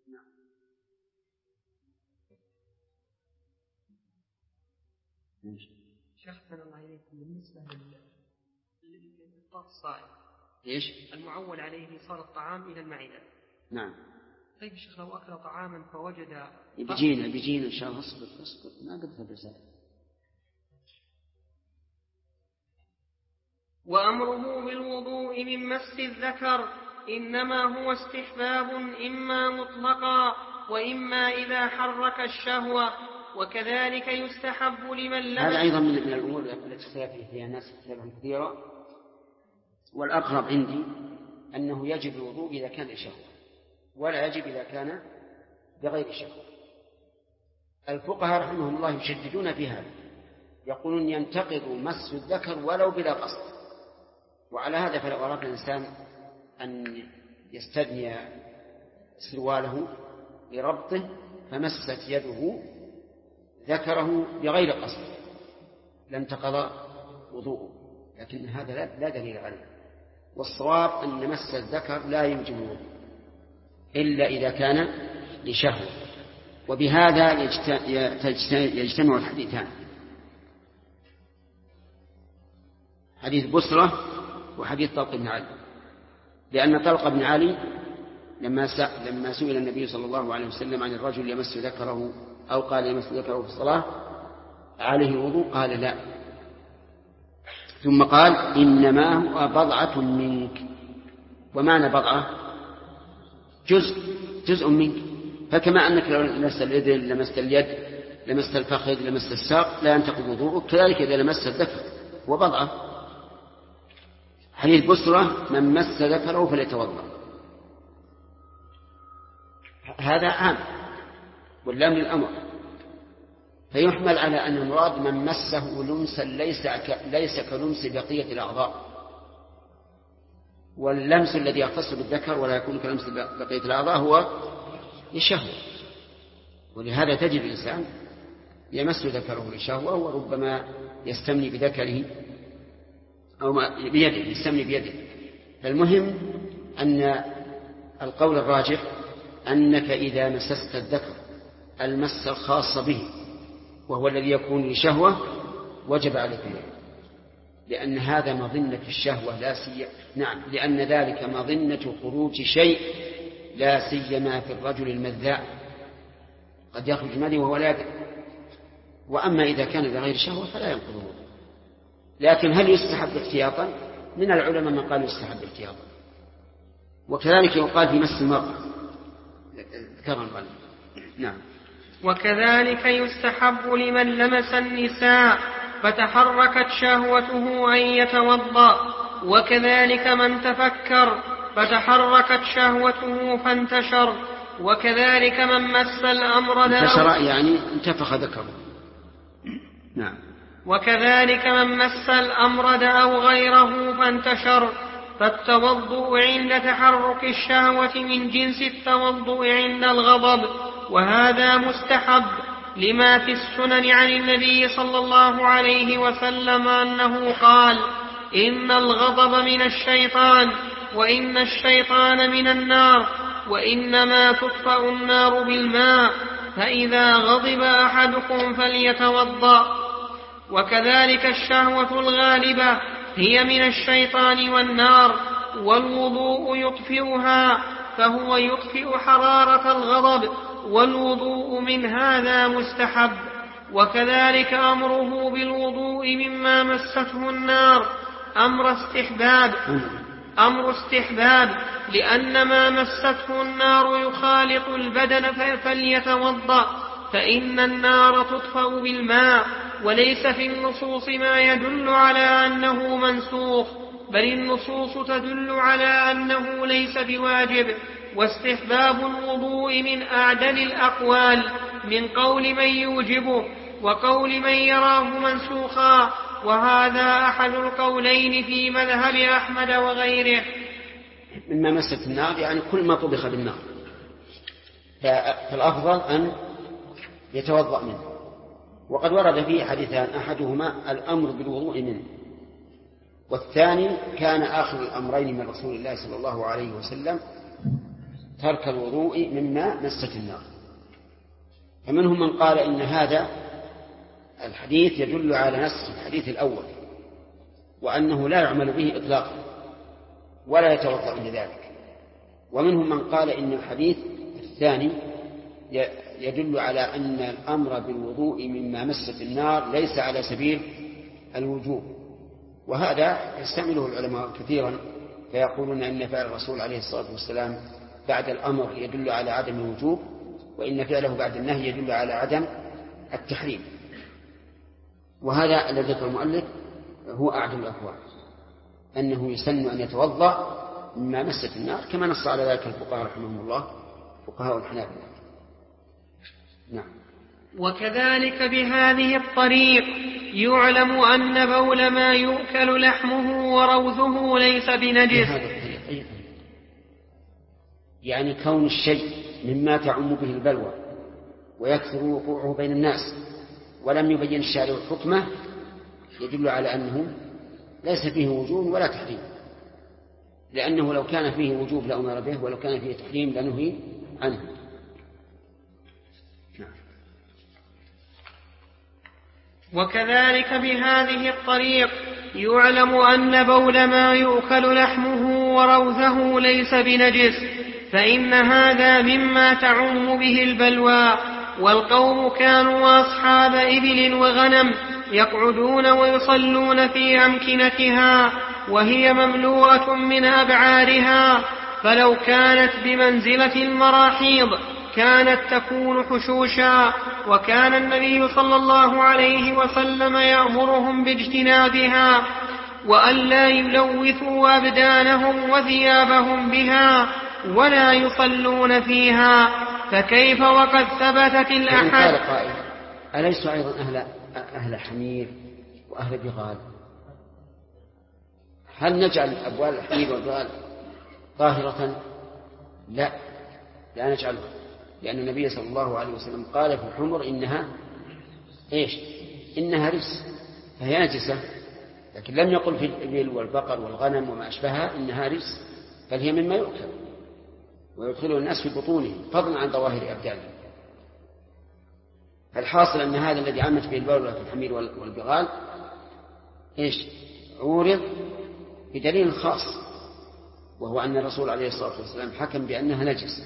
شيخ أحسن الله إليكم، بالنسبة للإفطار الصائم إيش؟ المعول عليه إيصال الطعام إلى المعدة. نعم. طيب شيخ، لو أكل طعاما فوجد بيجينا إن شاء الله. اصبر ما قلت الرسالة. وأمره بالوضوء من مس الذكر إنما هو استحباب إما مطلقا وإما إذا حرك الشهوة، وكذلك يستحب لمن لم. هذا أيضا من الأمور التي اختلف فيها الناس اختلافا كثيرا، والأقرب عندي أنه يجب الوضوء إذا كان لشهوة ولا يجب إذا كان بغير شهوة. الفقهاء رحمهم الله يشددون في هذا، يقولون ينتقض مس الذكر ولو بلا قصد. وعلى هذا فلو أراد الإنسان أن يستدني سرواله لربطه فمست يده ذكره بغير قصد لم تقضى وضوءه، لكن هذا لا دليل عليه. والصواب أن مس الذكر لا يوجب الوضوء إلا إذا كان لشهوة. وبهذا يجتمع الحديثان، حديث بصرة وحديث طلق بن علي، لأن طلق بن علي لما سئل النبي صلى الله عليه وسلم عن الرجل يمس ذكره أو قال يمس ذكره في الصلاة عليه وضوء، قال لا، ثم قال إنما هو بضعة منك. ومعنى بضعة جزء منك، فكما أنك لو لمست اليد لمست اليد لمست الفخذ لمست الساق لا ينتقض وضوءك، كذلك إذا لمست الذكر وبضعة. حديث بصرة من مس ذكره فليتوضأ، هذا عام واللام للأمر، فيحمل على أن المراد من مسه لمسا ليس كلمس بقية الأعضاء، واللمس الذي يختص بالذكر ولا يكون كلمس بقية الأعضاء هو لشهوة. ولهذا تجد الإنسان يمس ذكره لشهوة، وربما يستمني بذكره أو بيده، يستمني بيده. فالمهم أن القول الراجح أنك إذا مسست الذكر المس الخاص به وهو الذي يكون لشهوة وجب عليك الوضوء، لأن هذا مظنة الشهوة لا سيما، نعم، لأن ذلك مظنة خروج شيء لا سيما في الرجل المذاع، قد يخرج مذي وهو لا يدري. وأما إذا كان بغير شهوة فلا ينقض الوضوء. لكن هل يستحب احتياطا؟ من العلماء من قال يستحب احتياطا. وكذلك يقال في مس المرأة ذكرا غلط. نعم. وكذلك يستحب لمن لمس النساء فتحركت شهوته أن يتوضأ، وكذلك من تفكر فتحركت شهوته فانتشر، وكذلك من مس الأمر انتشر يعني انتفخ ذكره. نعم. وكذلك من مس الأمرد أو غيره فانتشر. فالتوضؤ عند تحرك الشهوة من جنس التوضؤ عند الغضب، وهذا مستحب لما في السنن عن النبي صلى الله عليه وسلم أنه قال: إن الغضب من الشيطان، وإن الشيطان من النار، وإنما تطفأ النار بالماء، فإذا غضب أحدكم فليتوضأ. وكذلك الشهوة الغالبة هي من الشيطان والنار، والوضوء يطفئها، فهو يطفئ حرارة الغضب، والوضوء من هذا مستحب. وكذلك أمره بالوضوء مما مسته النار أمر استحباب، لأن ما مسته النار يخالط البدن فليتوضأ، فإن النار تطفأ بالماء. وليس في النصوص ما يدل على أنه منسوخ، بل النصوص تدل على أنه ليس بواجب. واستحباب الوضوء من أعدل الأقوال، من قول من يوجبه وقول من يراه منسوخا، وهذا أحد القولين في مذهب أحمد وغيره. مما مست النار يعني كل ما طبخ بالنار، فالأفضل أن يتوضأ منه. وقد ورد فيه حديثان، أحدهما الأمر بالوضوء منه، والثاني كان آخر الأمرين من رسول الله صلى الله عليه وسلم ترك الوضوء مما مست النار. فمنهم من قال إن هذا الحديث يدل على نسخ الحديث الأول، وأنه لا يعمل به إطلاقا ولا يتوضأ لذلك. ومنهم من قال إن الحديث الثاني يدل على أن الأمر بالوضوء مما مست النار ليس على سبيل الوجوب، وهذا يستعمله العلماء كثيرا، فيقولون أن فعل الرسول عليه الصلاة والسلام بعد الأمر يدل على عدم الوجوب، وإن فعله بعد النهي يدل على عدم التحريم. وهذا الذي ذكر المؤلف هو أعدل الأقوال، أنه يسن أن يتوضأ مما مست النار، كما نص على ذلك الفقهاء رحمهم الله، فقهاء الحنابلة. نعم. وكذلك بهذه الطريق يعلم أن بول ما يؤكل لحمه وروثه ليس بنجس. يعني كون الشيء مما تعم به البلوى ويكثر وقوعه بين الناس ولم يبين الشارع حكمه يدل على أنه ليس فيه وجوب ولا تحريم، لأنه لو كان فيه وجوب لأمر به، ولو كان فيه تحريم لنهي عنه. وكذلك بهذه الطريق يعلم أن بول ما يؤكل لحمه وروثه ليس بنجس، فإن هذا مما تعم به البلوى. والقوم كانوا أصحاب إبل وغنم يقعدون ويصلون في أمكنتها وهي مملوءة من أبعارها، فلو كانت بمنزلة المراحيض كانت تكون حشوشا، وكان النبي صلى الله عليه وسلم يأمرهم باجتنابها وألا يلوثوا أبدانهم وثيابهم بها ولا يصلون فيها. فكيف وقد ثبتت الأحاديث؟ أليسوا أيضا أهل حمير وأهل بغال؟ هل نجعل أبوال الحمير والبغال طاهرة؟ لا نجعلها، لأن النبي صلى الله عليه وسلم قال في الحمر إنها رجس، فهي نجسة، لكن لم يقل في الإبل والبقر والغنم وما أشبهها إنها رجس، بل هي مما يؤكل ويدخله الناس في بطونهم فضلا عن ظواهر أبدانهم. الحاصل أن هذا الذي عمت به البول في الحمير والبغال عورض بدليل خاص، وهو أن الرسول عليه الصلاة والسلام حكم بأنها نجس.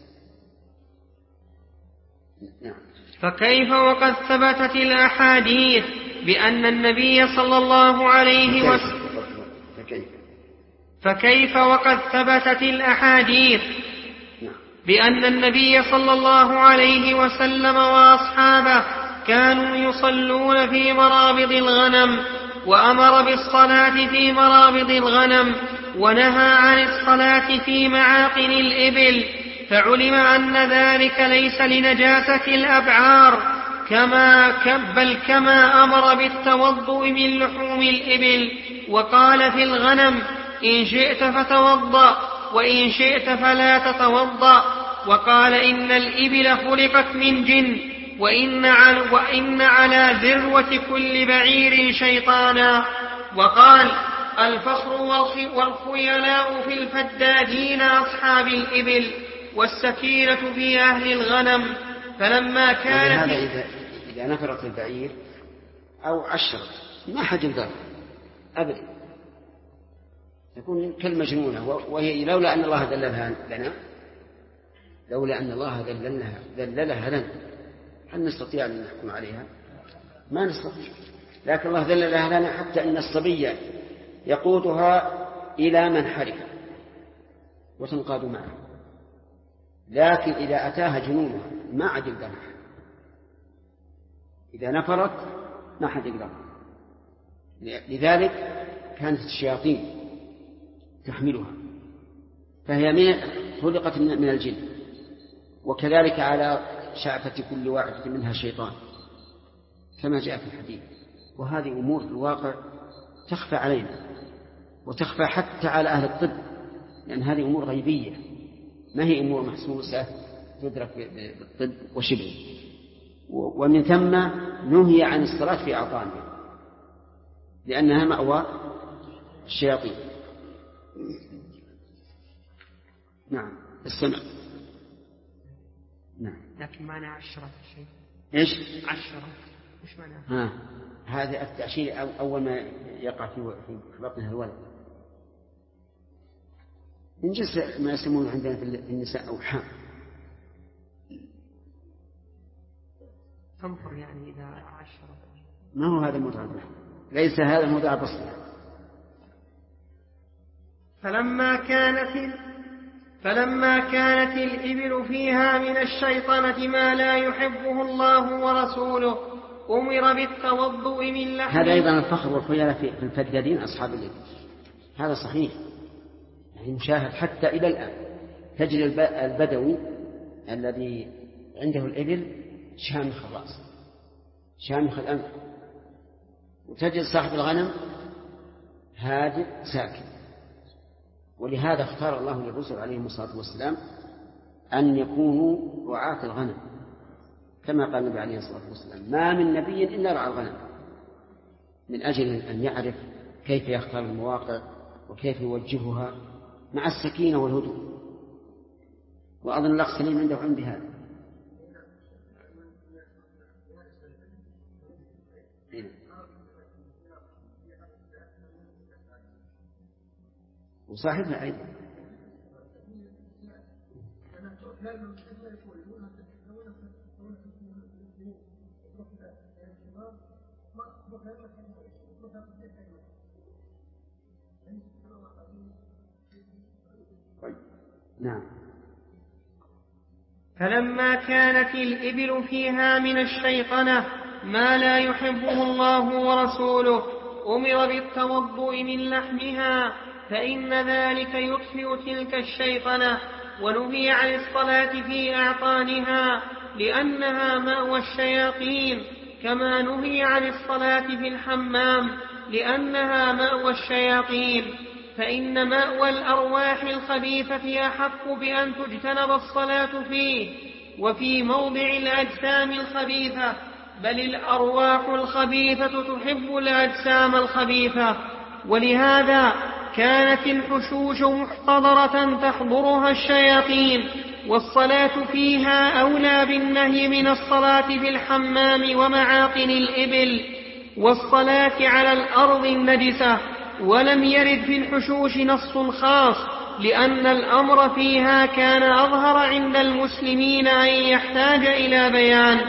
نعم. فكيف وقد ثبتت الأحاديث بأن النبي صلى الله عليه وسلم فكيف وقد ثبتت الأحاديث بأن النبي صلى الله عليه وسلم وأصحابه كانوا يصلون في مرابض الغنم، وأمر بالصلاة في مرابض الغنم ونهى عن الصلاة في معاقن الإبل، فعلم أن ذلك ليس لنجاسة الأبعار بل كما أمر بالتوضؤ من لحوم الإبل. وقال في الغنم إن شئت فتوضأ وإن شئت فلا تتوضأ. وقال إن الإبل خلقت من جن وإن على ذروة كل بعير شيطانا. وقال الفخر والخيلاء في الفدادين أصحاب الإبل والسكينة في أهل الغنم. فلما كانت إذا نفرت البعير أو عشرت ما حد يقدر أبدا، تكون كالمجنونة، وهي لولا أن الله دللها لنا دللها لنا هل نستطيع أن نحكم عليها؟ ما نستطيع، لكن الله دللها لنا حتى أن الصبي يقودها إلى منحرها وتنقاد معه، لكن إذا أتاها جنونها ما عاد يقدرها، إذا نفرت ما حد يقدرها. لذلك كانت الشياطين تحملها، فهي خلقت من الجن، وكذلك على شعفة كل واحد منها شيطان كما جاء في الحديث. وهذه أمور في الواقع تخفى علينا وتخفى حتى على أهل الطب، لأن هذه أمور غيبية ما هي أمور محسوسة تدرك بالطب وشبه. ومن ثم نهي عن الصلاة في أعطانها لأنها مأوى الشياطين. نعم السمع. نعم. لكن معنى 10 شيء. إيش؟ 10 مش معنى. هذا التأشير أول ما يقع في بطنها الولد. من جنس ما يسمون عندنا في النساء أوحام. تنفر يعني إذا 10. ما هو هذا الموضع؟ ليس هذا موضع بسيط. فلما كانت الإبل فيها من الشيطنة ما لا يحبه الله ورسوله أمر بالتوضؤ من لحمه. هذا أيضا الفخر والخيانة في الفدادين أصحاب الإبل. هذا صحيح، يعني مشاهد حتى إلى الآن. تجد البدوي الذي عنده الإبل شامخ الرأس شامخ الأنف، وتجد صاحب الغنم هادئ ساكن. ولهذا اختار الله للرسل عليهم الصلاة والسلام أن يكونوا رعاة الغنم، كما قال النبي عليه الصلاة والسلام: ما من نبي إلا رعى الغنم، من أجل أن يعرف كيف يختار المواقع وكيف يوجهها مع السكينة والهدوء. وأظن الأخ سليم عنده علم بهذا. وصاحبها أيضا. نعم. فلما كانت الإبل فيها من الشيطنة ما لا يحبه الله ورسوله أمر بالتوضؤ من لحمها، فإن ذلك يطفئ تلك الشيطنة. ونهي عن الصلاة في أعطانها لأنها مأوى الشياطين، كما نهي عن الصلاة في الحمام لأنها مأوى الشياطين. فإن مأوى الأرواح الخبيثة أحق بأن تجتنب الصلاة فيه. وفي موضع الأجسام الخبيثة، بل الأرواح الخبيثة تحب الأجسام الخبيثة. ولهذا كانت الحشوش محتضرة تحضرها الشياطين، والصلاة فيها أولى بالنهي من الصلاة في الحمام ومعاقن الإبل والصلاة على الأرض النجسة. ولم يرد في الحشوش نص خاص، لأن الأمر فيها كان أظهر عند المسلمين أن يحتاج إلى بيان.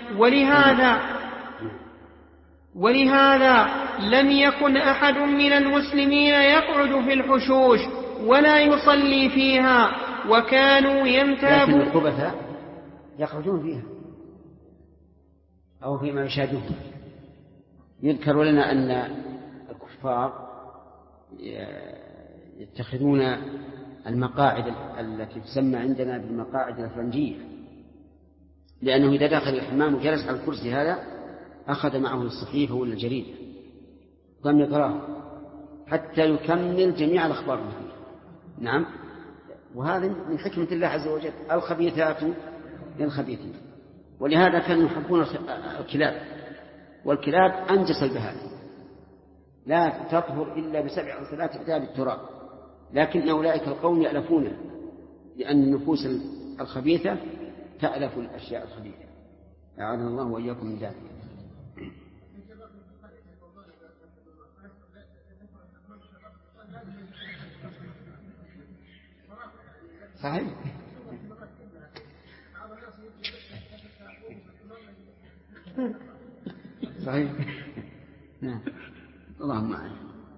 ولهذا لم يكن أحد من المسلمين يقعد في الحشوش ولا يصلي فيها، وكانوا ينتابون. لكن الخبثاء يقعدون فيها أو فيما يشاهدون. يذكر لنا أن الكفار يتخذون المقاعد التي تسمى عندنا بالمقاعد الأفرنجية، لأنه إذا دخل الحمام وجلس على الكرسي هذا أخذ معه الصحيفة ولا الجريدة ضم يقراه حتى يكمل جميع الأخبار فيه. نعم، وهذا من حكمة الله عز وجل: الخبيثات للخبيثين. ولهذا كانوا يحبون الكلاب، والكلاب أنجس البهائم، لا تطهر إلا ب7 أو 3 عتاب التراب، لكن أولئك القوم يألفونه، لأن النفوس الخبيثة تألف الأشياء الخبيثة. أعاذنا الله وإياكم من ذلك. صحيح. صحيح. نعم. اللهم أعلم.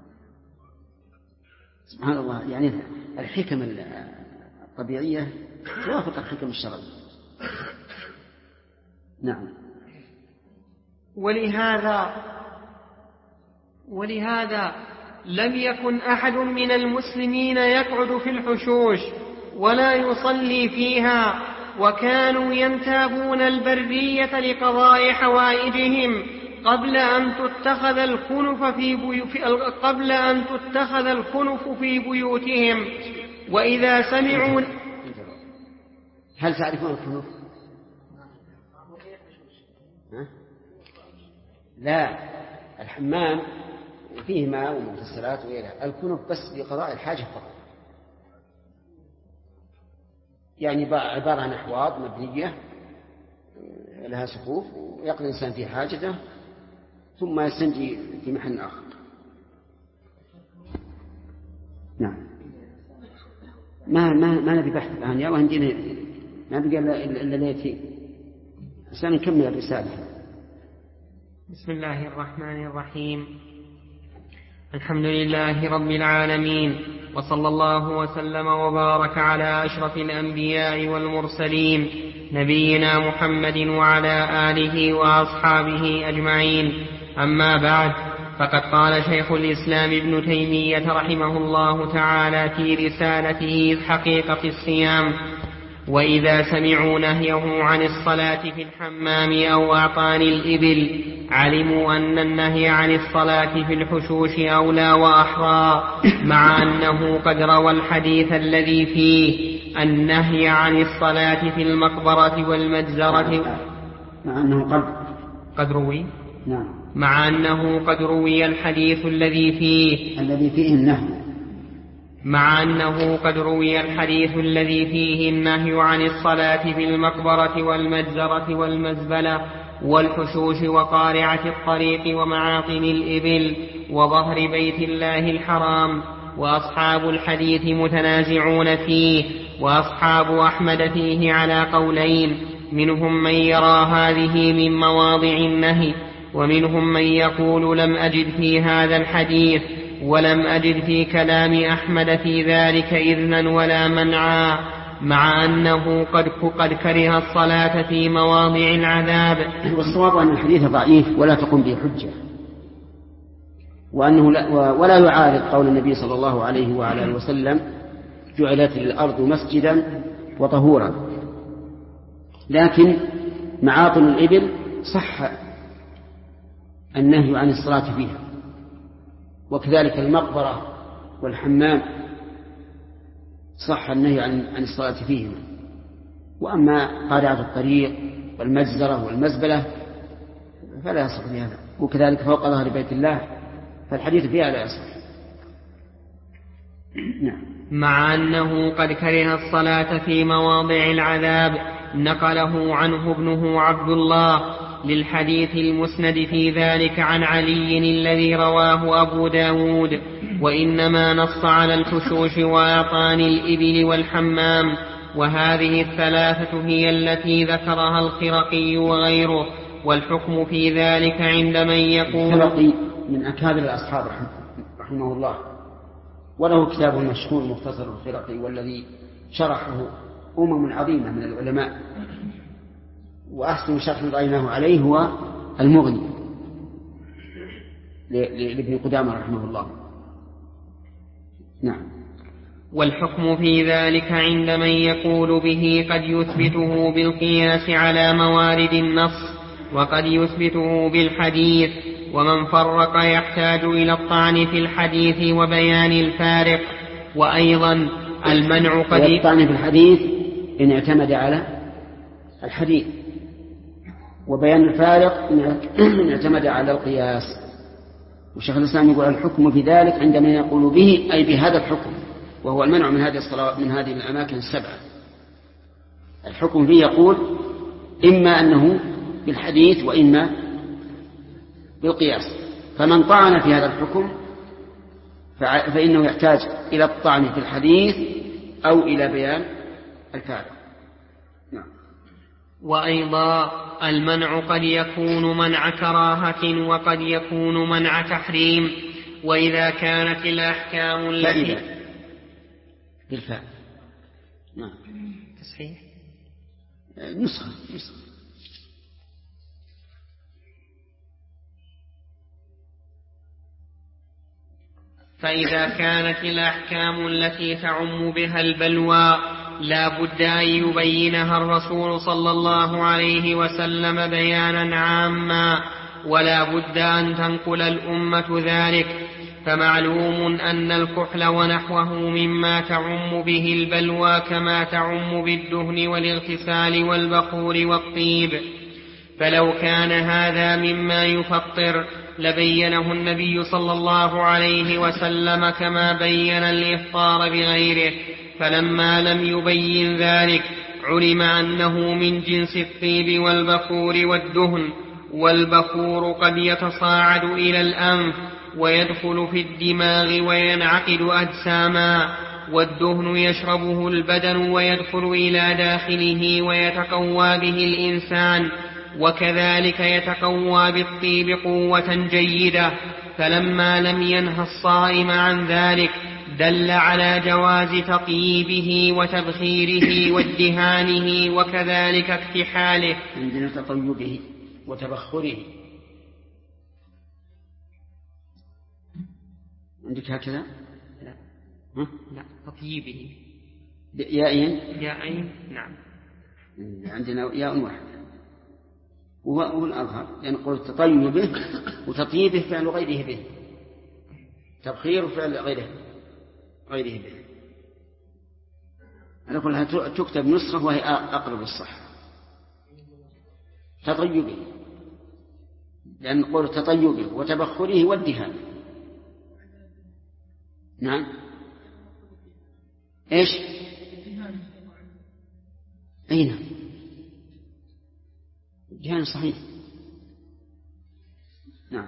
سبحان الله، يعني الحكم الطبيعية توافق الحكم الشرعية. نعم. ولهذا لم يكن أحد من المسلمين يقعد في الحشوش ولا يصلي فيها، وكانوا ينتابون البرية لقضاء حوائجهم قبل أن تتخذ الكنف في بيوتهم. وإذا سمعوا. هل تعرفون الكنف؟ لا، الحمام فيه ماء ومغسلات وغيرها، الكنف بس لقضاء الحاجة فقط. يعني عبارة عن أحواض مبنية لها سقوف ويقضي الإنسان في حاجته ثم يستنجي في محل آخر. نعم. ما نبي بحث الآن يا وهندينا ما بقى إلا ليتي بس نكمل الرسالة. بسم الله الرحمن الرحيم. الحمد لله رب العالمين، وصلى الله وسلم وبارك على أشرف الأنبياء والمرسلين نبينا محمد وعلى آله وأصحابه أجمعين. أما بعد، فقد قال شيخ الإسلام ابن تيمية رحمه الله تعالى في رسالته حقيقة الصيام: وإذا سمعوا نهيه عن الصلاة في الحمام أو أعطان الإبل علموا أن النهي عن الصلاة في الحشوش أولى وأحرى، مع أنه قد روى الحديث الذي فيه النهي عن الصلاة في المقبرة والمجزرة، مع أنه قد روي الحديث الذي فيه النهي عن الصلاة في المقبرة والمجزرة والمزبلة والحشوش وقارعة الطريق ومعاطن الإبل وظهر بيت الله الحرام. وأصحاب الحديث متنازعون فيه، وأصحاب أحمد فيه على قولين: منهم من يرى هذه من مواضع النهي، ومنهم من يقول لم أجد في هذا الحديث ولم أجد في كلام أحمد في ذلك إذنا ولا منعا، مع أنه قد كره الصلاة في مواضع العذاب. والصواب أن الحديث ضعيف ولا تقوم به حجة، وأنه ولا يعارض قول النبي صلى الله عليه وعلى آله وسلم: جعلت الأرض مسجدا وطهورا. لكن معاطن الإبل صح النهي عن الصلاة فيها، وكذلك المقبرة والحمام صح النهي عن الصلاة فيهما. وأما قارعة الطريق والمجزرة والمزبلة فلا يصح بهذا، وكذلك فوق ظهر بيت الله فالحديث فيها لا يصح. مع أنه قد كره الصلاة في مواضع العذاب، نقله عنه ابنه عبد الله للحديث المسند في ذلك عن علي الذي رواه أبو داود، وإنما نص على الحشوش وأعطان الإبل والحمام، وهذه الثلاثة هي التي ذكرها الخرقي وغيره. والحكم في ذلك عند من يقول. الخرقي من أكابر الأصحاب رحمه الله، وله كتاب مشهور مختصر الخرقي، والذي شرحه عظيمة من العلماء، وأحسن شرح رأيناه عليه هو المغني لابن قدامة رحمه الله. نعم. والحكم في ذلك عند من يقول به قد يثبته بالقياس على موارد النص، وقد يثبته بالحديث، ومن فرق يحتاج إلى الطعن في الحديث وبيان الفارق. وأيضا المنع قد الطعن في الحديث إن اعتمد على الحديث، وبيان الفارق إن اعتمد على القياس. وشيخ الإسلام يقول: الحكم في ذلك عند من يقول به أي بهذا الحكم، وهو المنع من هذه الصلاة من هذه الأماكن السبعة. الحكم فيه يقول إما أنه بالحديث وإما بالقياس. فمن طعن في هذا الحكم فإنه يحتاج إلى الطعن في الحديث أو إلى بيان الفارق. نعم. وأيضا المنع قد يكون منع كراهة وقد يكون منع تحريم. وإذا كانت الأحكام التي بالفاء. نعم. تصحيح نسخة. فإذا كانت الأحكام التي تعم بها البلوى لا بد أن يبينها الرسول صلى الله عليه وسلم بيانا عاما، ولا بد أن تنقل الأمة ذلك. فمعلوم أن الكحل ونحوه مما تعم به البلوى كما تعم بالدهن والاغتسال والبخور والطيب. فلو كان هذا مما يفطر لبينه النبي صلى الله عليه وسلم كما بين الإفطار بغيره. فلما لم يبين ذلك علم أنه من جنس الطيب والبخور والدهن. والبخور قد يتصاعد إلى الأنف ويدخل في الدماغ وينعقد أجساما، والدهن يشربه البدن ويدخل إلى داخله ويتقوى به الإنسان، وكذلك يتقوى بالطيب قوة جيدة. فلما لم ينه الصائم عن ذلك دل على جواز تطييبه وتبخيره وادهانه، وكذلك اكتحاله. عندنا تطيبه وتبخره، عندك هكذا؟ لا تطييبه ياءين نعم، عندنا ياء واحد وهو الأظهر، يعني قول تطيبه وتطيبه فعل غيره به، تبخير فعل غيره به. أنا أقولها تكتب نسخة وهي أقرب للصح، تطيبه، لأن قول تطيبه وتبخره والدهان. نعم إيش؟ أين؟ الدهان صحيح. نعم.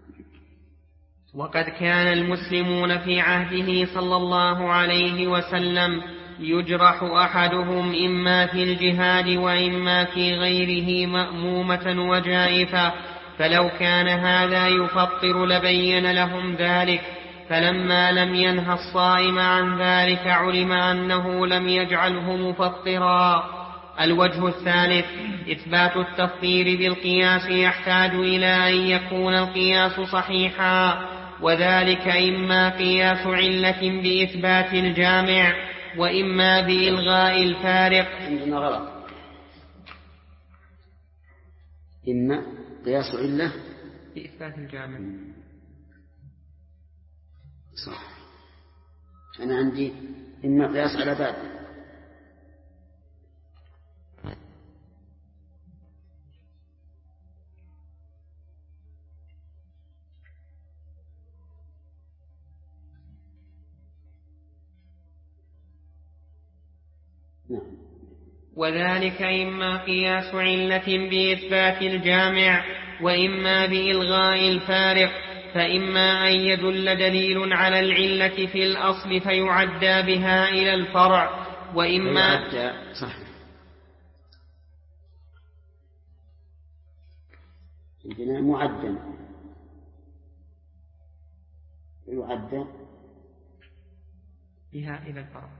وقد كان المسلمون في عهده صلى الله عليه وسلم يجرح أحدهم إما في الجهاد وإما في غيره مأمومة وجائفة، فلو كان هذا يفطر لبين لهم ذلك، فلما لم ينه الصائم عن ذلك علم أنه لم يجعله مفطرا. الوجه الثالث إثبات التفطير بالقياس يحتاج إلى أن يكون القياس صحيحا، وذلك إما قياس علة بإثبات الجامع وإما بإلغاء الفارق. عندنا غلط، إما قياس علة بإثبات الجامع صح. أنا عندي إما قياس على باب. وذلك إما قياس علة بإثبات الجامع وإما بإلغاء الفارق، فإما أن يدل دليل على العلة في الأصل فيعدى بها إلى الفرع، وإما صح. عندنا معدل يعدى بها إلى الفرع.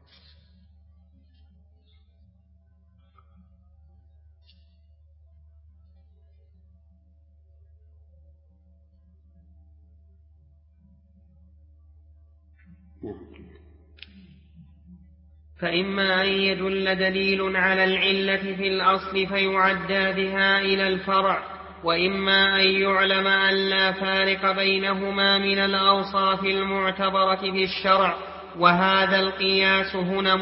فإما أن يدل دليل على العلة في الأصل فيعدى بها إلى الفرع، وإما أن يعلم أن لا فارق بينهما من الأوصاف المعتبرة في الشرع، وهذا القياس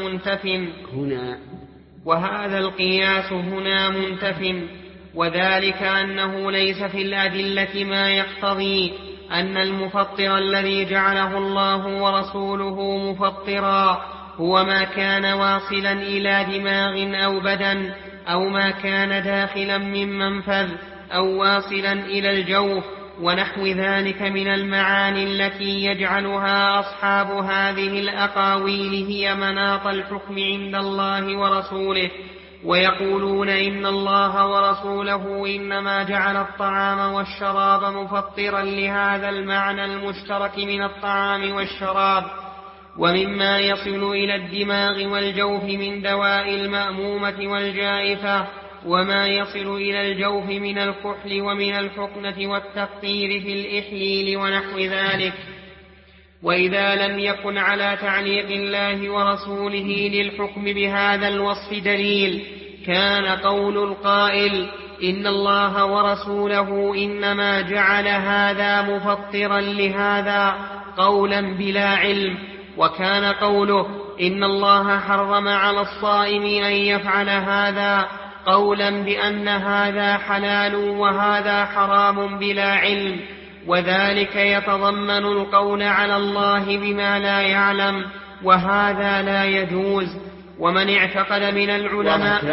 هنا منتف، وذلك أنه ليس في الأدلة ما يقتضي أن المفطر الذي جعله الله ورسوله مفطرا هو ما كان واصلا إلى دماغ أو بدن، أو ما كان داخلا من منفذ، أو واصلا إلى الجوف، ونحو ذلك من المعاني التي يجعلها أصحاب هذه الأقاويل هي مناط الحكم عند الله ورسوله، ويقولون إن الله ورسوله إنما جعل الطعام والشراب مفطرا لهذا المعنى المشترك من الطعام والشراب. ومما يصل إلى الدماغ والجوف من دواء المأمومة والجائفة، وما يصل إلى الجوف من الكحل ومن الحقنة والتقطير في الإحليل ونحو ذلك. وإذا لم يكن على تعليق الله ورسوله للحكم بهذا الوصف دليل، كان قول القائل إن الله ورسوله إنما جعل هذا مفطرا لهذا قولا بلا علم، وكان قوله إن الله حرم على الصائم أن يفعل هذا قولا بأن هذا حلال وهذا حرام بلا علم، وذلك يتضمن القول على الله بما لا يعلم، وهذا لا يجوز. ومن اعتقد من العلماء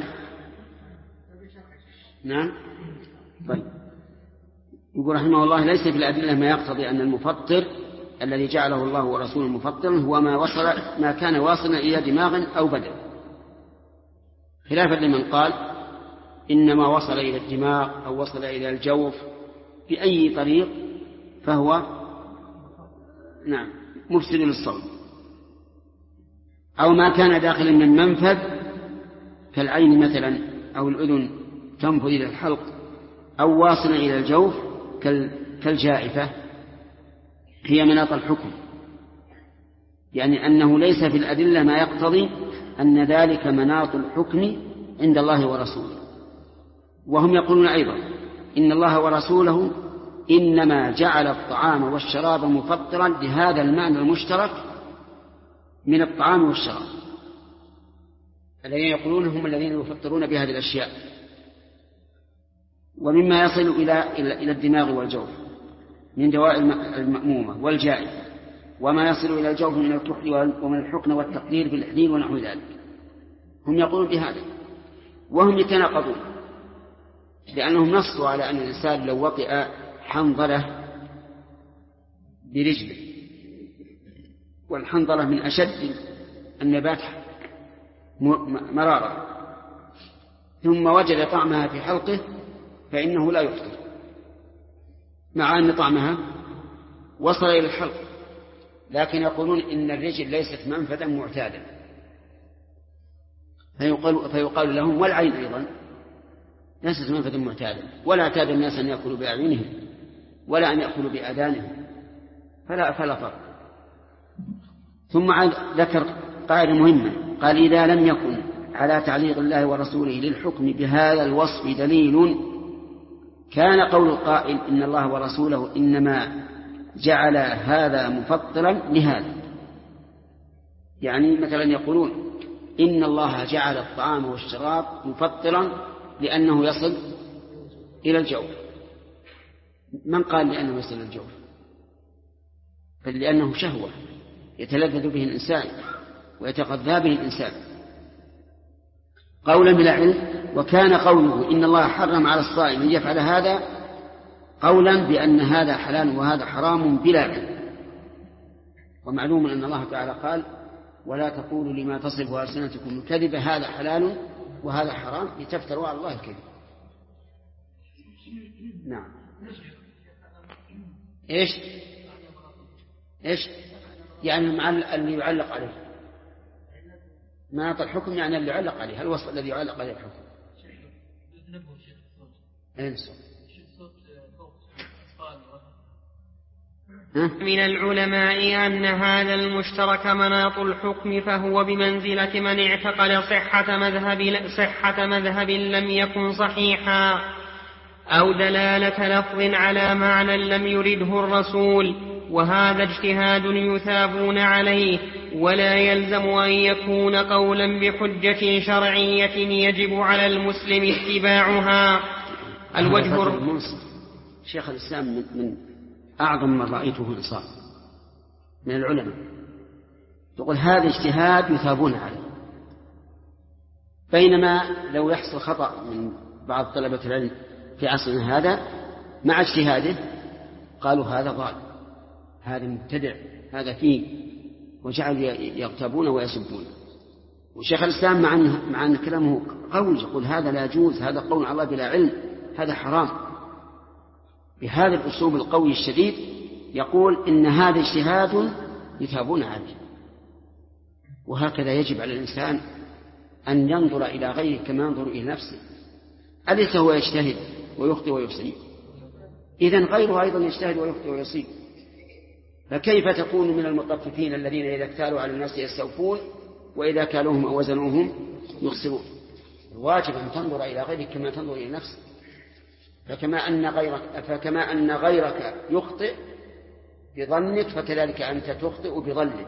نعم. طيب، يقول رحمه الله: ليس في الأدلة ما يقتضي أن المفطر الذي جعله الله ورسوله مفطرا هو ما كان واصلا إلى دماغ أو بدن، خلافا لمن قال إنما وصل إلى الدماغ أو وصل إلى الجوف بأي طريق فهو نعم مفسد للصوم، أو ما كان داخلا من منفذ كالعين مثلا أو الأذن تنفذ إلى الحلق، أو واصلا إلى الجوف كالجائفة، هي مناط الحكم، يعني أنه ليس في الأدلة ما يقتضي أن ذلك مناط الحكم عند الله ورسوله. وهم يقولون أيضا إن الله ورسوله إنما جعل الطعام والشراب مفطرا لهذا المعنى المشترك من الطعام والشراب، الذين يقولون هم الذين يفطرون بهذه الأشياء، ومما يصل إلى الدماغ والجوف من دواء المأمومة والجائفة، وما يصل إلى الجوف من الكحل ومن الحقن والتقدير بالإحليل ونحو ذلك. هم يقولون بهذا، وهم يتناقضون، لأنهم نصوا على أن الإنسان لو وطئ حنظلة برجله، والحنظلة من أشد النبات مرارة، ثم وجد طعمها في حلقه فإنه لا يفطر، مع أن طعمها وصل إلى الحلق، لكن يقولون إن الرجل ليست منفذا معتادا، فيقال لهم والعين أيضا ليست منفذا معتادا، ولا اعتاد الناس أن يأكلوا بأعينهم ولا أن يأكلوا بآذانهم، فلا فرق. ثم ذكر قاعدة مهمة، قال: إذا لم يكن على تعليق الله ورسوله للحكم بهذا الوصف دليل كان قول القائل إن الله ورسوله إنما جعل هذا مفطرا لهذا، يعني مثلا يقولون إن الله جعل الطعام والشراب مفطرا لأنه يصل إلى الجوف. من قال لأنه يصل إلى الجوف؟ بل لأنه شهوة يتلذذ به الإنسان ويتغذى به الإنسان. قولا بلا علم. وكان قوله إن الله حرم على الصائم أن يفعل هذا قولا بأن هذا حلال وهذا حرام بلا علم. ومعلوم أن الله تعالى قال: ولا تقولوا لما تصف ألسنتكم الكذب هذا حلال وهذا حرام لتفتروا على الله الكذب. نعم. إيش يعني مع اللي يعلق عليه مناط الحكم، يعني اللي يعلق عليه الوصف الذي يعلق عليه الحكم. من العلماء أن هذا المشترك مناط الحكم، فهو بمنزلة من اعتقد صحة مذهب لم يكن صحيحا، أو دلالة لفظ على معنى لم يرده الرسول، وهذا اجتهاد يثابون عليه، ولا يلزم أن يكون قولا بحجة شرعية يجب على المسلم اتباعها. الوجه شيخ الإسلام من أعظم ما رأيته إنصاف من العلماء، يقول هذا اجتهاد يثابون عليه، بينما لو يحصل خطأ من بعض طلبة العلم في عصرنا هذا مع اجتهاده قالوا هذا ضال، هذا مبتدع، هذا فيه، وجعلوا يغتابون ويسبون. وشيخ الإسلام مع أن كلامه قول يقول هذا لا يجوز، هذا قول على الله بلا علم، هذا حرام، بهذا الأسلوب القوي الشديد يقول إن هذا اجتهاد يثابون عليه. وهكذا يجب على الإنسان أن ينظر إلى غيره كما ينظر إلى نفسه. أليس هو يجتهد ويخطئ ويصيب؟ إذن غيره أيضا يجتهد ويخطئ ويصيب، فكيف تكون من المطففين الذين إذا اكتالوا على الناس يستوفون وإذا كالوهم أو وزنوهم يخسرون؟ الواجب أن تنظر إلى غيرك كما تنظر إلى نفسك، فكما أن غيرك يخطئ بظنك فكذلك أنت تخطئ بظنك.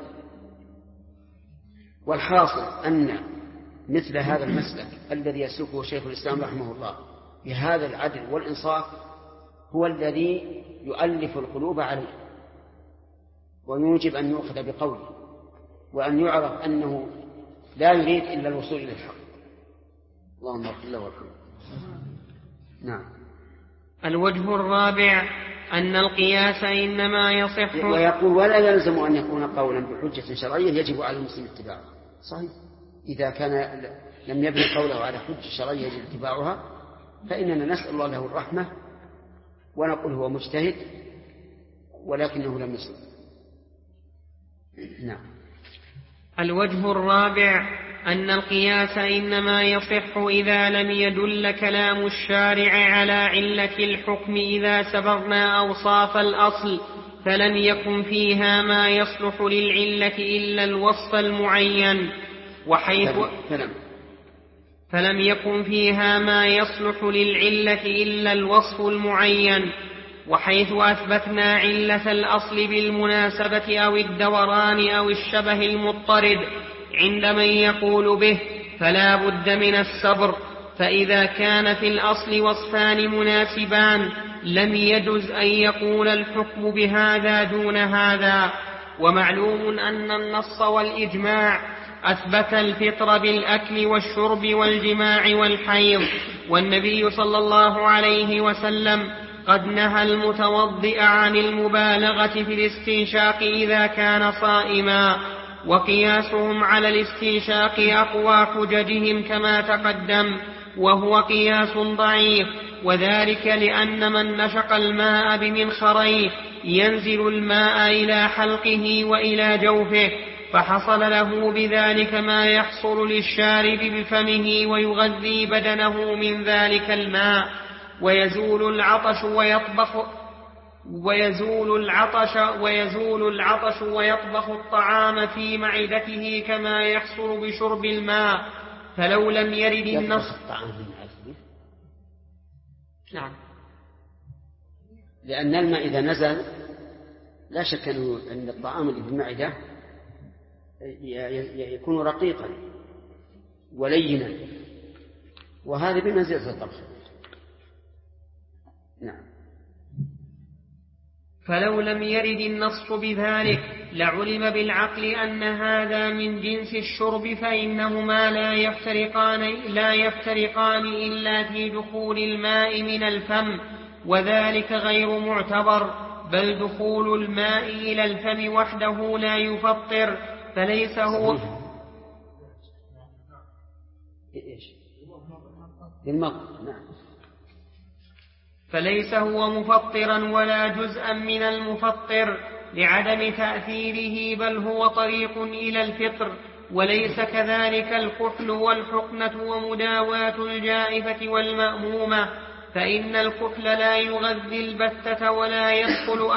والحاصل أن مثل هذا المسلك الذي يسلكه شيخ الإسلام رحمه الله بهذا العدل والإنصاف هو الذي يؤلف القلوب عليه ويوجب أن يؤخذ بقوله، وأن يعرف أنه لا يريد إلا الوصول إلى الحق. اللهم اغفر له وارحمه. نعم. الوجه الرابع أن القياس إنما يصح. ويقول ولا يلزم أن يكون قولا بحجة شرعية يجب على المسلم اتباعها. صحيح، إذا كان لم يبني قوله على حجة شرعية يجب اتباعها فإننا نسأل الله له الرحمة ونقول هو مجتهد ولكنه لم يسلم. نعم. الوجه الرابع أن القياس إنما يصح إذا لم يدل كلام الشارع على علة الحكم إذا سبقنا أوصاف الأصل فلم يكن فيها ما يصلح للعلة إلا الوصف المعين، وحيث فلم يكن فيها ما يصلح للعلة إلا الوصف المعين، وحيث أثبتنا علة الأصل بالمناسبة أو الدوران أو الشبه المضطرد عند من يقول به فلا بد من الصبر، فإذا كان في الأصل وصفان مناسبان لم يجز أن يقول الحكم بهذا دون هذا. ومعلوم أن النص والإجماع أثبت الفطر بالأكل والشرب والجماع والحيض، والنبي صلى الله عليه وسلم قد نهى المتوضئ عن المبالغة في الاستنشاق إذا كان صائما، وقياسهم على الاستنشاق أقوى حججهم كما تقدم، وهو قياس ضعيف، وذلك لأن من نشق الماء بمنخريه ينزل الماء إلى حلقه وإلى جوفه، فحصل له بذلك ما يحصل للشارب بفمه ويغذي بدنه من ذلك الماء، ويزول العطش ويطبخ الطعام في معدته كما يحصل بشرب الماء. فلو لم يرد النص نعم، لأن الماء إذا نزل لا شك أن الطعام اللي في المعدة يكون رقيقا ولينا، وهذا بمنزلة الطبخ. نعم. فلو لم يرد النص بذلك لعلم بالعقل أن هذا من جنس الشرب، فإنهما لا يفترقان إلا في دخول الماء من الفم، وذلك غير معتبر، بل دخول الماء إلى الفم وحده لا يفطر، فليس هو فليس هو مفطرا ولا جزءا من المفطر لعدم تأثيره، بل هو طريق إلى الفطر. وليس كذلك الكحل والحقنة ومداواة الجائفة والمأمومة، فإن الكحل لا يغذي البتة ولا يدخل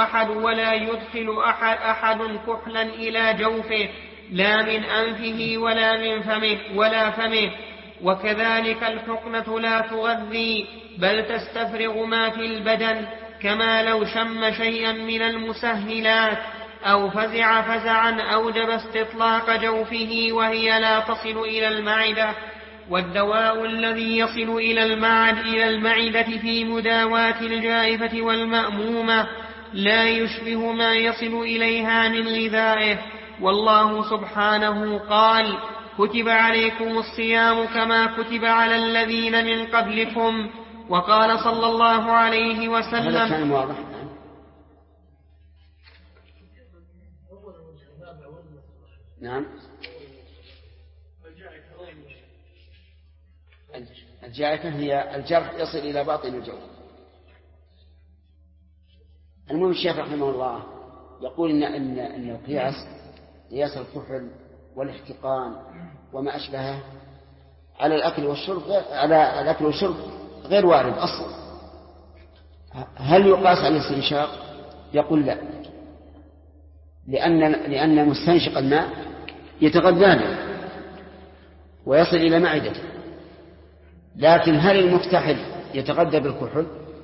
أحد كحلا إلى جوفه لا من أنفه ولا فمه، وكذلك الحقنة لا تغذي بل تستفرغ ما في البدن، كما لو شم شيئا من المسهلات أو فزع فزعا أوجب استطلاق جوفه وهي لا تصل إلى المعدة. والدواء الذي يصل إلى المعدة في مداواة الجائفة والمأمومة لا يشبه ما يصل إليها من غذائه. والله سبحانه قال: كتب عليكم الصيام كما كتب على الذين من قبلكم. وقال صلى الله عليه وسلم: هذا كان واضح. نعم. الجائفة هي الجرح يصل إلى باطن الجوف. المهم الشيخ رحمه الله يقول إن القياس قياس الكحل والاحتقان وما أشبهه على الأكل والشرب غير وارد أصلا. هل يقاس على الاستنشاق؟ يقول لا، لأن مستنشق الماء يتغذى به ويصل إلى معدته، لكن هل المكتحل يتغذى بالكحل؟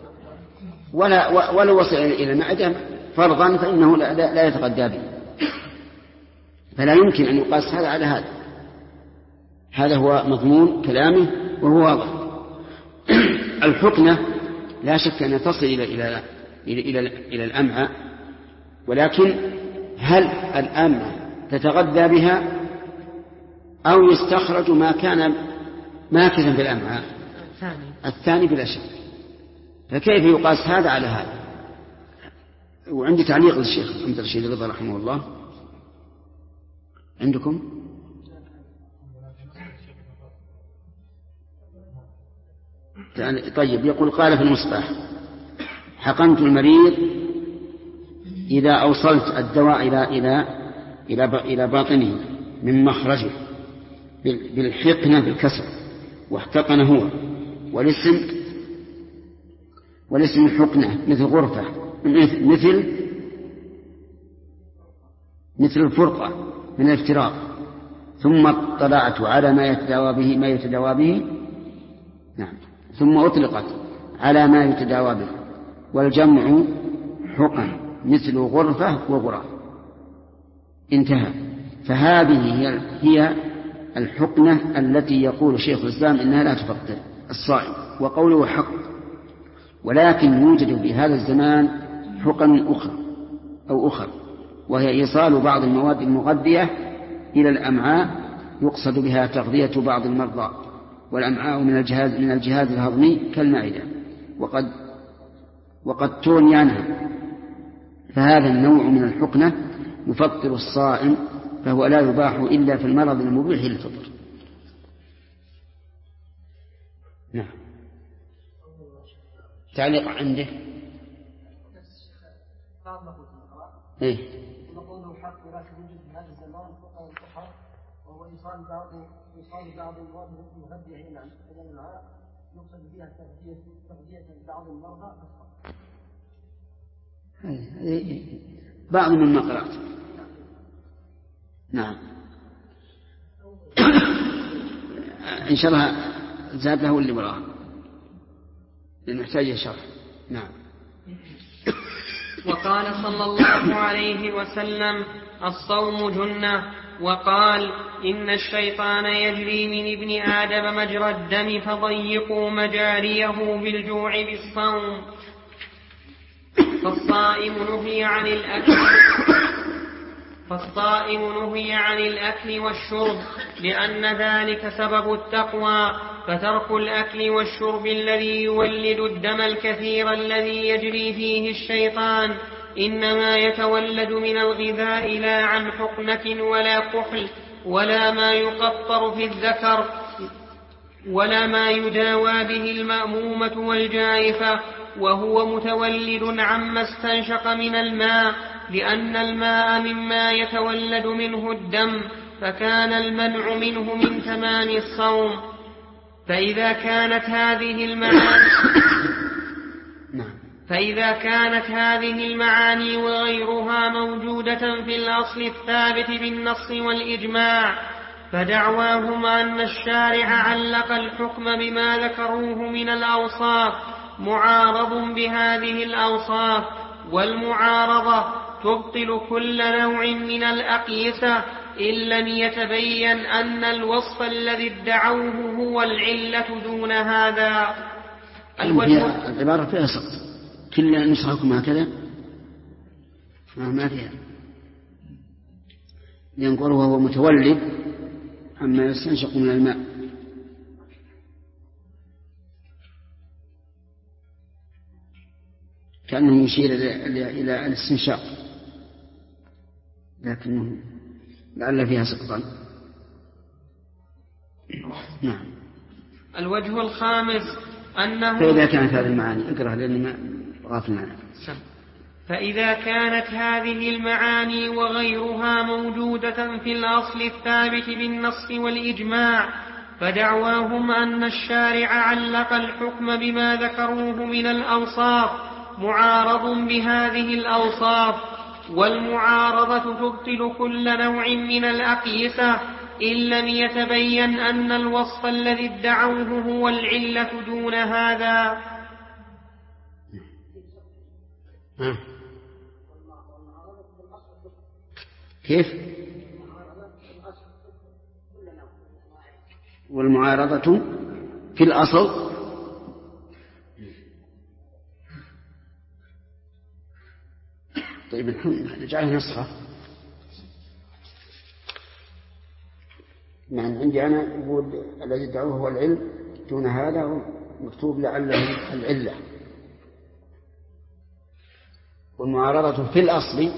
ولو وصل إلى المعدة فرضا فإنه لا يتغذى به، فلا يمكن أن يقاس هذا على هذا. هذا هو مضمون كلامه وهو واضح. الحقنة لا شك أن تصل إلى الأمعاء، ولكن هل الأمعاء تتغذى بها أو يستخرج ما كان ماكثا في الأمعاء الثاني بلا شك. فكيف يقاس هذا على هذا؟ وعندي تعليق للشيخ محمد رشيد رضا رحمه الله. عندكم؟ طيب. يقول قال في المصباح: حقنت المريض إذا أوصلت الدواء إلى باطنه من مخرجه بالحقنة بالكسر، واحتقن هو، والاسم حقنة مثل غرفة، مثل الفرقة من الافتراق. ثم اطلعت على ما يتداوى به نعم، ثم أطلقت على ما يتداوى به، والجمع حقن مثل غرفة وغرف. انتهى. فهذه هي الحقنة التي يقول شيخ الإسلام إنها لا تفطر الصائم، وقوله حق. ولكن يوجد في هذا الزمان حقن أخرى، وهي إيصال بعض المواد المغذية إلى الأمعاء، يقصد بها تغذية بعض المرضى، والأمعاء من الجهاز الهضمي كالمعدة، وقد تغني عنها. فهذا النوع من الحقنة يفطر الصائم، فهو لا يباح إلا في المرض المبيح للفطر. نعم. تعليق عنده. إيه؟ نقوله حق ولكن يوجد في هذا الزمان فقط الفقر، وهو إيصال بعض المواد المغذية إلى الأمعاء، يقصد بها تغذية بعض المرضى فقط. بعض مما قرأت. نعم. إن شاء الله زاد له اللي وراه لنحتاج شرح. نعم. وقال صلى الله عليه وسلم: الصوم جنة. وقال: إن الشيطان يجري من ابن آدم مجرى الدم فضيقوا مجاريه بالجوع بالصوم. فالصائم نهي عن الأكل والشرب لأن ذلك سبب التقوى، فترك الأكل والشرب الذي يولد الدم الكثير الذي يجري فيه الشيطان إنما يتولد من الغذاء لا عن حقنة ولا كحل ولا ما يقطر في الذكر ولا ما يداوى به المأمومة والجائفة، وهو متولد عما استنشق من الماء، لأن الماء مما يتولد منه الدم، فكان المنع منه من تمام الصوم. فإذا كانت هذه المعاني وغيرها موجودة في الأصل الثابت بالنص والإجماع، فدعواهم أن الشارع علق الحكم بما ذكروه من الأوصاف معارض بهذه الأوصاف، والمعارضة تبطل كل نوع من الأقيسة إن لم يتبين أن الوصف الذي ادعوه هو العلة دون هذا. العبارة فيها سقط، كل نسخكم هكذا ما فيها، ينقل وهو متولد عما يستنشق من الماء. كأنه يشير إلى الاستنشاق، لكنه لعل فيها سقطا. نعم. الوجه الخامس أنه فإذا كانت هذه المعاني اقرأ لأني ما غافل عنها. فإذا كانت هذه المعاني وغيرها موجودة في الأصل الثابت بالنص والإجماع، فدعواهم أن الشارع علق الحكم بما ذكروه من الأوصاف معارض بهذه الأوصاف، والمعارضة تبطل كل نوع من الأقيسة إن لم يتبين أن الوصف الذي ادعوه هو العلة دون هذا. كيف؟ والمعارضة في الأصل طيب نجعلها نسخة. من عندي أنا يقول الذي دعوه هو العلم دون هذا مكتوب لعله العلة. والمعارضة في الأصل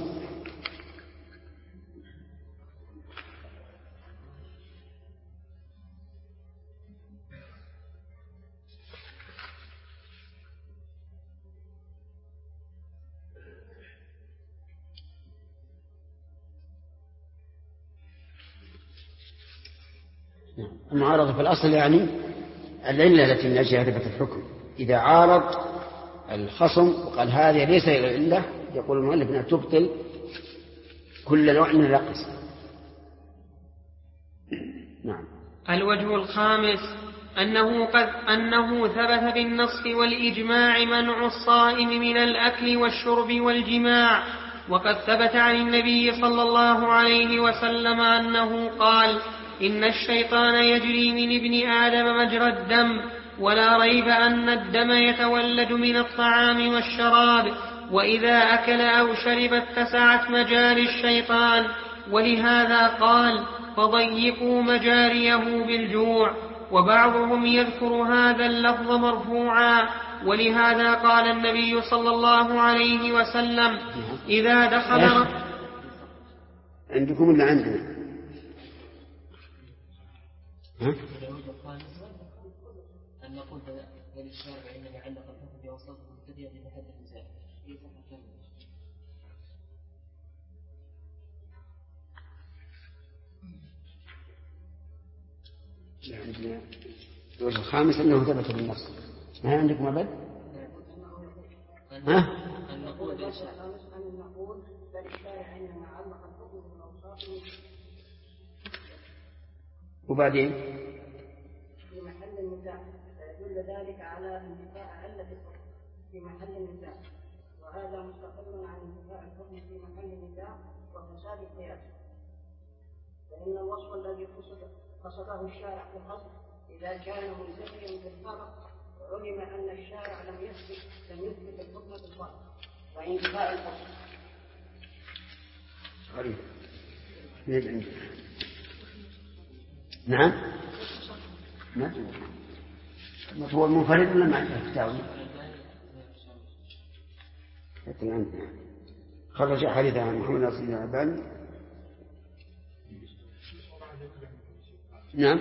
المعارضة في الأصل يعني العلة التي من أجلها ثبت الحكم. إذا عارض الخصم وقال هذه ليس العلة يقول المؤلف أنها تبطل كل نوع من الرقص. نعم. الوجه الخامس أنه ثبت بالنص والإجماع منع الصائم من الأكل والشرب والجماع. وقد ثبت عن النبي صلى الله عليه وسلم أنه قال: إن الشيطان يجري من ابن آدم مجرى الدم، ولا ريب أن الدم يتولد من الطعام والشراب، وإذا أكل أو شرب اتسعت مجاري الشيطان. ولهذا قال: فضيقوا مجاريه بالجوع. وبعضهم يذكر هذا اللفظ مرفوعا، ولهذا قال النبي صلى الله عليه وسلم: إذا دخل عندكم اللي عندنا أن نقول للشارع إنما علق الحكم بوصلته المبتدئة بمحل النزاع. عندنا الوجه الخامس أنه ثبت بالنص. ما عندكم أبد؟ ها؟ أن نقول للشارع إنما علق الحكم بوصلته وبعدين في محل النزاع، فيدل ذلك على انتفاء علة الحكم في محل النزاع، وهذا مستقل عن انتفاء الحكم في محل النزاع وفساد القياس. فإن الوصف الذي قصده الشارع في الأصل إذا كان منتفيا بالفرق علم أن الشارع لم يثبت الحكم بالفرق وانتفاء الحكم. نعم. ما هو المنفرد ولا مع التاويل؟ خرج حديث عن محمد ناصر بن الألباني. نعم.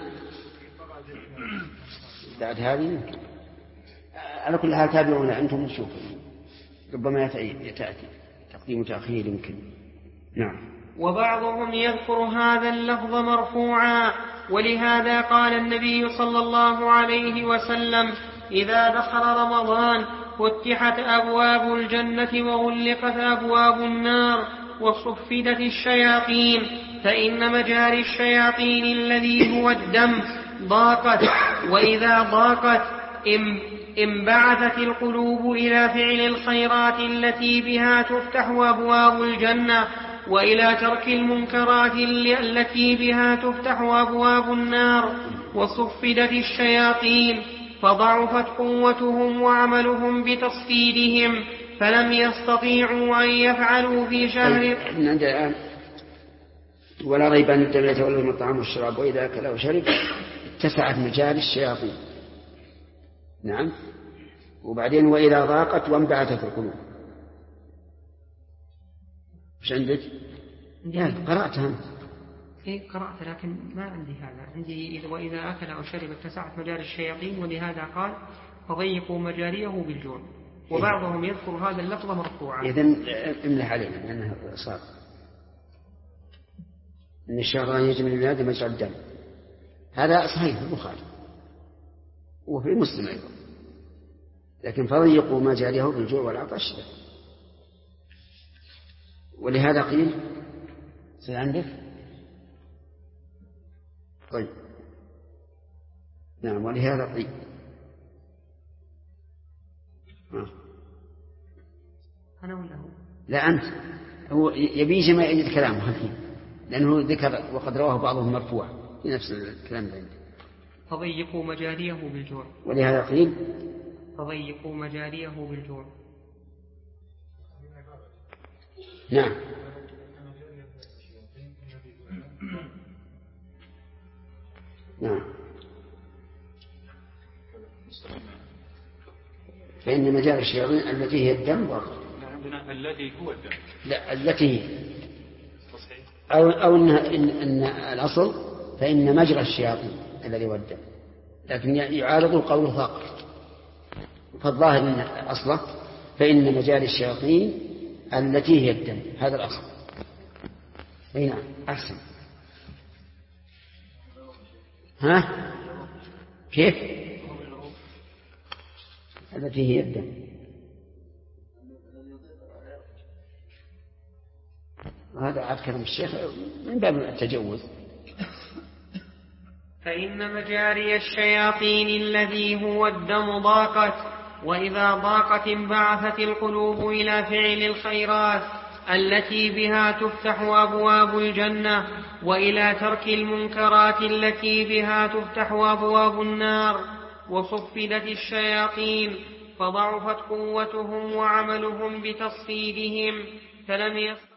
بعد هذه على كل حال تابعونا أنتم نشوف ربما يتأتي تقديم تأخير يمكن. نعم. وبعضهم يذكر هذا اللفظ مرفوعا، ولهذا قال النبي صلى الله عليه وسلم: إذا دخل رمضان فتحت أبواب الجنة وغلقت أبواب النار وصفدت الشياطين، فإن مجاري الشياطين الذي هو الدم ضاقت، وإذا ضاقت انبعثت القلوب إلى فعل الخيرات التي بها تفتح أبواب الجنة، وإلى ترك المنكرات التي بها تفتح أبواب النار وصفدت الشياطين، فضعفت قوتهم وعملهم بتصفيدهم، فلم يستطيعوا أن يفعلوا في شهر. ولا ريب أن الدم يتولد من الطعام والشراب، وإذا أكل أو شرب اتسعت مجاري الشياطين. نعم. وبعدين وإذا ضاقت وانبعثت القلوب. مش عندك؟ قرأتها أنت؟ إيه قرأت، لكن ما عندي هذا. عندي وإذا أكل أو شرب اتسعت مجاري الشياطين، ولهذا قال: فضيقوا مجاريه بالجوع. وبعضهم يذكر هذا اللفظ مرفوعا. إذن املح علينا لأنه صار إن الشيطان يجري من البلاد مجرى الدم. هذا صحيح في البخاري وفي مسلم أيضا، لكن فضيقوا مجاريه بالجوع والعطش. ولهذا قيل عندك. طيب. نعم. ولهذا قيل. أنا ولا هو؟ لا أنت. هو يبي ما يجد كلامه الحين، لأنه ذكر وقد رواه بعضهم مرفوع في نفس الكلام ده. فضيقوا مجاريه بالجوع. ولهذا قيل فضيقوا مجاريه بالجوع. نعم. نعم. فإن مجال الشياطين التي هي الدم برضه. عندنا الذي هو الدم. لا التي هي. أو إن الأصل فإن مجرى الشياطين الذي هو الدم، لكن يعارض القول فاقط، فالظاهر أن أصله فإن مجال الشياطين التي هي الدم، هذا الأصل. أي نعم أحسن. ها كيف التي هي الدم؟ هذا عاد كلام الشيخ من باب التجوز. فإن مجاري الشياطين الذي هو الدم ضاقت، وإذا ضاقت انبعثت القلوب إلى فعل الخيرات التي بها تفتح أبواب الجنة، وإلى ترك المنكرات التي بها تفتح أبواب النار. وصفدت الشياطين فضعفت قوتهم وعملهم بتصفيدهم، فلم يستطيعوا